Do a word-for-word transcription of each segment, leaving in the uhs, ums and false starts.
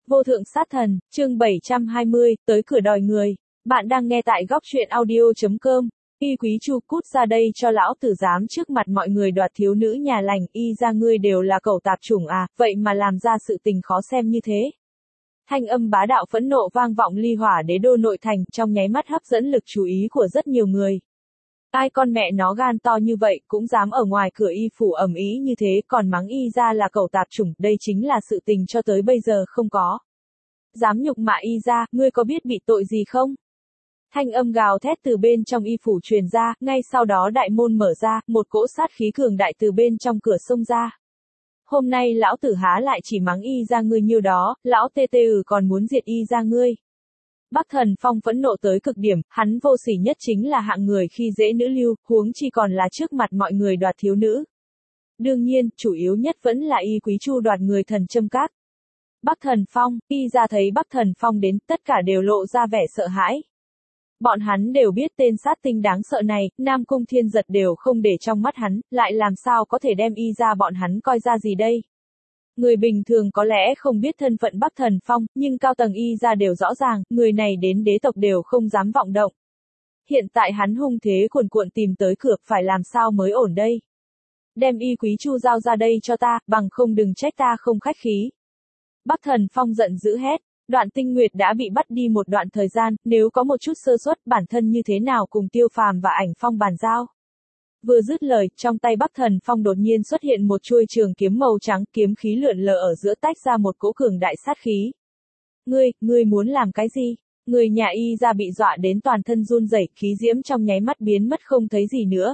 Vô thượng sát thần, chương bảy trăm hai mươi, tới cửa đòi người. Bạn đang nghe tại góc truyện audio chấm com. Y Quý Chu, cút ra đây cho lão tử dám trước mặt mọi người đoạt thiếu nữ nhà lành, y ra ngươi đều là cẩu tạp chủng à, vậy mà làm ra sự tình khó xem như thế. Thanh âm bá đạo phẫn nộ vang vọng ly hỏa đế đô nội thành, trong nháy mắt hấp dẫn lực chú ý của rất nhiều người. Ai con mẹ nó gan to như vậy, cũng dám ở ngoài cửa y phủ ầm ĩ như thế, còn mắng y ra là cẩu tạp chủng, đây chính là sự tình cho tới bây giờ không có. Dám nhục mạ y ra, ngươi có biết bị tội gì không? Thanh âm gào thét từ bên trong y phủ truyền ra, ngay sau đó đại môn mở ra, một cỗ sát khí cường đại từ bên trong cửa xông ra. Hôm nay lão tử há lại chỉ mắng y ra ngươi nhiêu đó, lão tê tê ừ còn muốn diệt y ra ngươi. Bắc Thần Phong phẫn nộ tới cực điểm, hắn vô sỉ nhất chính là hạng người khi dễ nữ lưu, huống chi còn là trước mặt mọi người đoạt thiếu nữ. Đương nhiên, chủ yếu nhất vẫn là y Quý Chu đoạt người thần châm cát. Bắc Thần Phong, y ra thấy Bắc Thần Phong đến, tất cả đều lộ ra vẻ sợ hãi. Bọn hắn đều biết tên sát tinh đáng sợ này, Nam Cung Thiên Giật đều không để trong mắt hắn, lại làm sao có thể đem y ra bọn hắn coi ra gì đây? Người bình thường có lẽ không biết thân phận Bắc Thần Phong, nhưng cao tầng y ra đều rõ ràng, người này đến đế tộc đều không dám vọng động. Hiện tại hắn hung thế cuồn cuộn tìm tới cửa, phải làm sao mới ổn đây? Đem y Quý Chu giao ra đây cho ta, bằng không đừng trách ta không khách khí. Bắc Thần Phong giận dữ hét, Đoạn Tinh Nguyệt đã bị bắt đi một đoạn thời gian, nếu có một chút sơ suất bản thân như thế nào cùng Tiêu Phàm và Ảnh Phong bàn giao. Vừa dứt lời, trong tay Bắc Thần Phong đột nhiên xuất hiện một chuôi trường kiếm màu trắng, kiếm khí lượn lờ ở giữa tách ra một cỗ cường đại sát khí. Ngươi, ngươi muốn làm cái gì? Người nhà y ra bị dọa đến toàn thân run rẩy, khí diễm trong nháy mắt biến mất không thấy gì nữa.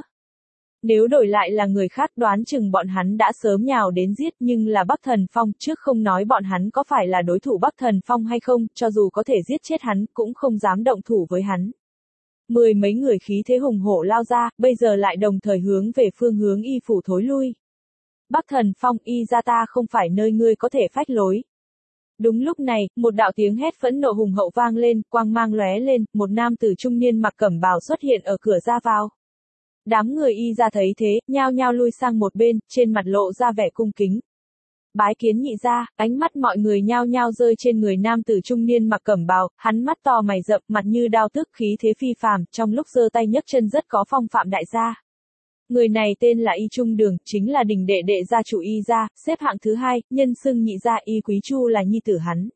Nếu đổi lại là người khác đoán chừng bọn hắn đã sớm nhào đến giết, nhưng là Bắc Thần Phong, trước không nói bọn hắn có phải là đối thủ Bắc Thần Phong hay không, cho dù có thể giết chết hắn, cũng không dám động thủ với hắn. Mười mấy người khí thế hùng hổ lao ra, bây giờ lại đồng thời hướng về phương hướng y phủ thối lui. Bắc Thần Phong, y ra ta không phải nơi ngươi có thể phách lối. Đúng lúc này, một đạo tiếng hét phẫn nộ hùng hậu vang lên, quang mang lóe lên, một nam tử trung niên mặc cẩm bào xuất hiện ở cửa ra vào. Đám người y ra thấy thế, nhao nhao lui sang một bên, trên mặt lộ ra vẻ cung kính. Bái kiến nhị gia, ánh mắt mọi người nhao nhao rơi trên người nam tử trung niên mặc cẩm bào, hắn mắt to mày rậm, mặt như đao tức, khí thế phi phàm, trong lúc giơ tay nhấc chân rất có phong phạm đại gia. Người này tên là Y Trung Đường, chính là đình đệ đệ gia chủ Y gia, xếp hạng thứ hai, nhân xưng nhị gia. Y Quý Chu là nhi tử hắn.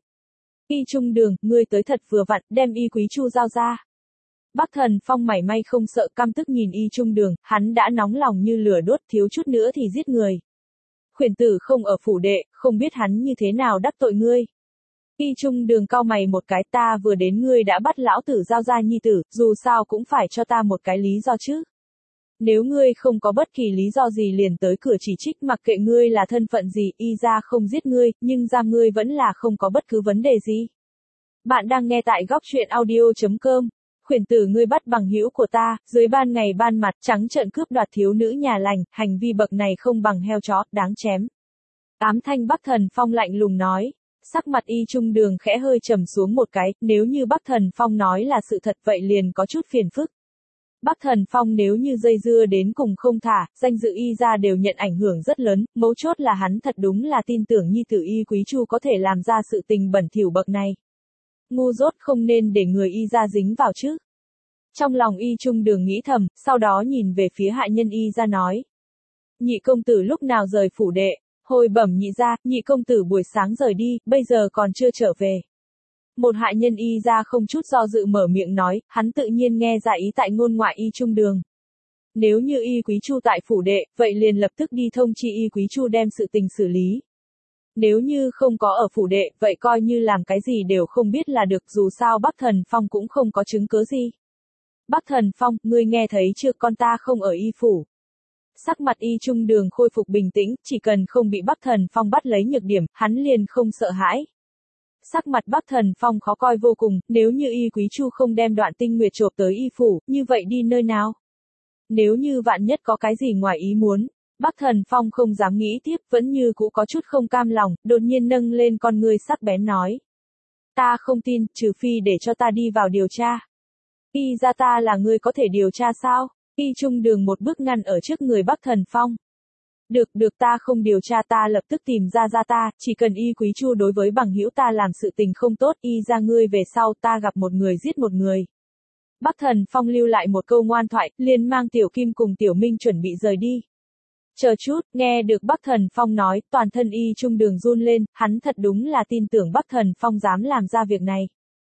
Y Trung Đường, ngươi tới thật vừa vặn, đem Y Quý Chu giao ra. Bắc Thần Phong mảy may không sợ, căm tức nhìn Y Trung Đường, hắn đã nóng lòng như lửa đốt, thiếu chút nữa thì giết người. Khuyển tử không ở phủ đệ, không biết hắn như thế nào đắc tội ngươi. Y Trung Đường cau mày một cái, ta vừa đến ngươi đã bắt lão tử giao ra nhi tử, dù sao cũng phải cho ta một cái lý do chứ. Nếu ngươi không có bất kỳ lý do gì liền tới cửa chỉ trích, mặc kệ ngươi là thân phận gì, y ra không giết ngươi, nhưng giam ngươi vẫn là không có bất cứ vấn đề gì. Bạn đang nghe tại góc truyện audio chấm com. Khuyển tử, ngươi bắt bằng hữu của ta, dưới ban ngày ban mặt, trắng trợn cướp đoạt thiếu nữ nhà lành, hành vi bậc này không bằng heo chó, đáng chém. Ám thanh Bắc Thần Phong lạnh lùng nói. Sắc mặt Y Trung Đường khẽ hơi trầm xuống một cái, nếu như Bắc Thần Phong nói là sự thật vậy liền có chút phiền phức. Bắc Thần Phong nếu như dây dưa đến cùng không thả, danh dự y ra đều nhận ảnh hưởng rất lớn, mấu chốt là hắn thật đúng là tin tưởng nhi tử Y Quý Chu có thể làm ra sự tình bẩn thỉu bậc này. Ngu dốt, không nên để người y ra dính vào chứ. Trong lòng Y Trung Đường nghĩ thầm, sau đó nhìn về phía hạ nhân y ra nói. Nhị công tử lúc nào rời phủ đệ? Hồi bẩm nhị ra, nhị công tử buổi sáng rời đi, bây giờ còn chưa trở về. Một hạ nhân y ra không chút do dự mở miệng nói, hắn tự nhiên nghe ra ý tại ngôn ngoại Y Trung Đường. Nếu như Y Quý Chu tại phủ đệ, vậy liền lập tức đi thông chi Y Quý Chu đem sự tình xử lý. Nếu như không có ở phủ đệ, vậy coi như làm cái gì đều không biết là được, dù sao Bắc Thần Phong cũng không có chứng cứ gì. Bắc Thần Phong, ngươi nghe thấy chưa, con ta không ở y phủ. Sắc mặt Y Trung Đường khôi phục bình tĩnh, chỉ cần không bị Bắc Thần Phong bắt lấy nhược điểm, hắn liền không sợ hãi. Sắc mặt Bắc Thần Phong khó coi vô cùng, nếu như Y Quý Chu không đem Đoạn Tinh Nguyệt chộp tới y phủ, như vậy đi nơi nào? Nếu như vạn nhất có cái gì ngoài ý muốn, Bắc Thần Phong không dám nghĩ tiếp, vẫn như cũ có chút không cam lòng, đột nhiên nâng lên con ngươi sắc bén nói. Ta không tin, trừ phi để cho ta đi vào điều tra. Y ra ta là ngươi có thể điều tra sao? Y Trung Đường một bước ngăn ở trước người Bắc Thần Phong. Được, được ta không điều tra ta lập tức tìm ra ra ta, chỉ cần Y Quý Chu đối với bằng hữu ta làm sự tình không tốt, Y ra ngươi về sau ta gặp một người giết một người. Bắc Thần Phong lưu lại một câu ngoan thoại, liền mang Tiểu Kim cùng Tiểu Minh chuẩn bị rời đi. Chờ chút, nghe được Bắc Thần Phong nói, toàn thân Y Trung Đường run lên, hắn thật đúng là tin tưởng Bắc Thần Phong dám làm ra việc này.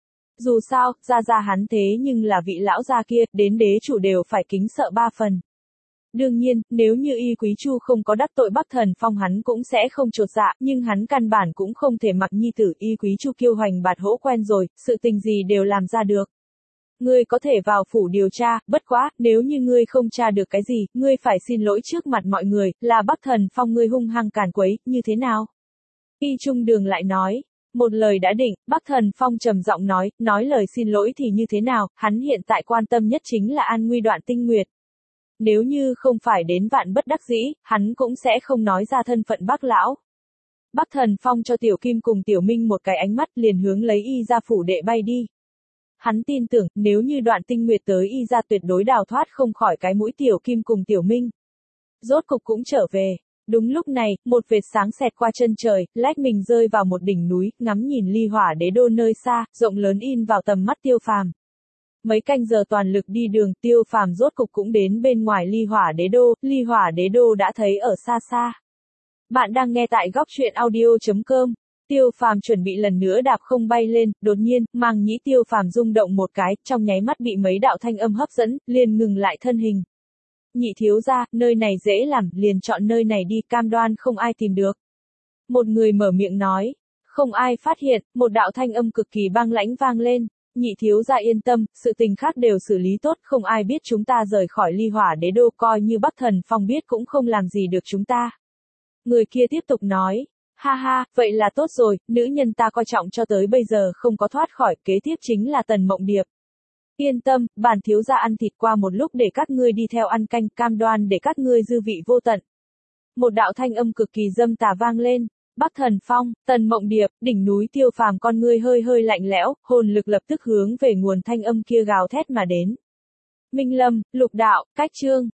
Dù sao, ra ra hắn thế nhưng là vị lão gia kia, đến đế chủ đều phải kính sợ ba phần. Đương nhiên, nếu như Y Quý Chu không có đắc tội Bắc Thần Phong hắn cũng sẽ không chột dạ, nhưng hắn căn bản cũng không thể mặc nhi tử Y Quý Chu kiêu hoành bạt hỗ quen rồi, sự tình gì đều làm ra được. Ngươi có thể vào phủ điều tra, bất quá, nếu như ngươi không tra được cái gì, ngươi phải xin lỗi trước mặt mọi người, là Bắc Thần Phong ngươi hung hăng càn quấy, như thế nào? Y Trung Đường lại nói, một lời đã định, Bắc Thần Phong trầm giọng nói, nói lời xin lỗi thì như thế nào, hắn hiện tại quan tâm nhất chính là an nguy Đoạn Tinh Nguyệt. Nếu như không phải đến vạn bất đắc dĩ, hắn cũng sẽ không nói ra thân phận Bắc lão. Bắc Thần Phong cho Tiểu Kim cùng Tiểu Minh một cái ánh mắt liền hướng lấy Y ra phủ đệ bay đi. Hắn tin tưởng, nếu như Đoạn Tinh Nguyệt tới Y ra tuyệt đối đào thoát không khỏi cái mũi Tiểu Kim cùng Tiểu Minh. Rốt cục cũng trở về. Đúng lúc này, một vệt sáng xẹt qua chân trời, lách mình rơi vào một đỉnh núi, ngắm nhìn ly hỏa đế đô nơi xa, rộng lớn in vào tầm mắt Tiêu Phàm. Mấy canh giờ toàn lực đi đường, Tiêu Phàm rốt cục cũng đến bên ngoài ly hỏa đế đô, ly hỏa đế đô đã thấy ở xa xa. Bạn đang nghe tại góc truyện audio chấm com. Tiêu Phàm chuẩn bị lần nữa đạp không bay lên, đột nhiên, màng nhĩ Tiêu Phàm rung động một cái, trong nháy mắt bị mấy đạo thanh âm hấp dẫn, liền ngừng lại thân hình. Nhị thiếu gia, nơi này dễ làm, liền chọn nơi này đi, cam đoan không ai tìm được. Một người mở miệng nói, không ai phát hiện, một đạo thanh âm cực kỳ băng lãnh vang lên. Nhị thiếu gia yên tâm, sự tình khác đều xử lý tốt, không ai biết chúng ta rời khỏi ly hỏa đế đô, coi như Bắc Thần Phong biết cũng không làm gì được chúng ta. Người kia tiếp tục nói, ha ha, vậy là tốt rồi, nữ nhân ta coi trọng cho tới bây giờ không có thoát khỏi, kế tiếp chính là Tần Mộng Điệp. Yên tâm, bản thiếu gia ăn thịt qua một lúc để các ngươi đi theo ăn canh, cam đoan để các ngươi dư vị vô tận. Một đạo thanh âm cực kỳ dâm tà vang lên. Bắc Thần Phong, Tần Mộng Điệp, đỉnh núi Tiêu Phàm con ngươi hơi hơi lạnh lẽo, hồn lực lập tức hướng về nguồn thanh âm kia gào thét mà đến. Minh Lâm, Lục Đạo, Cách Chương.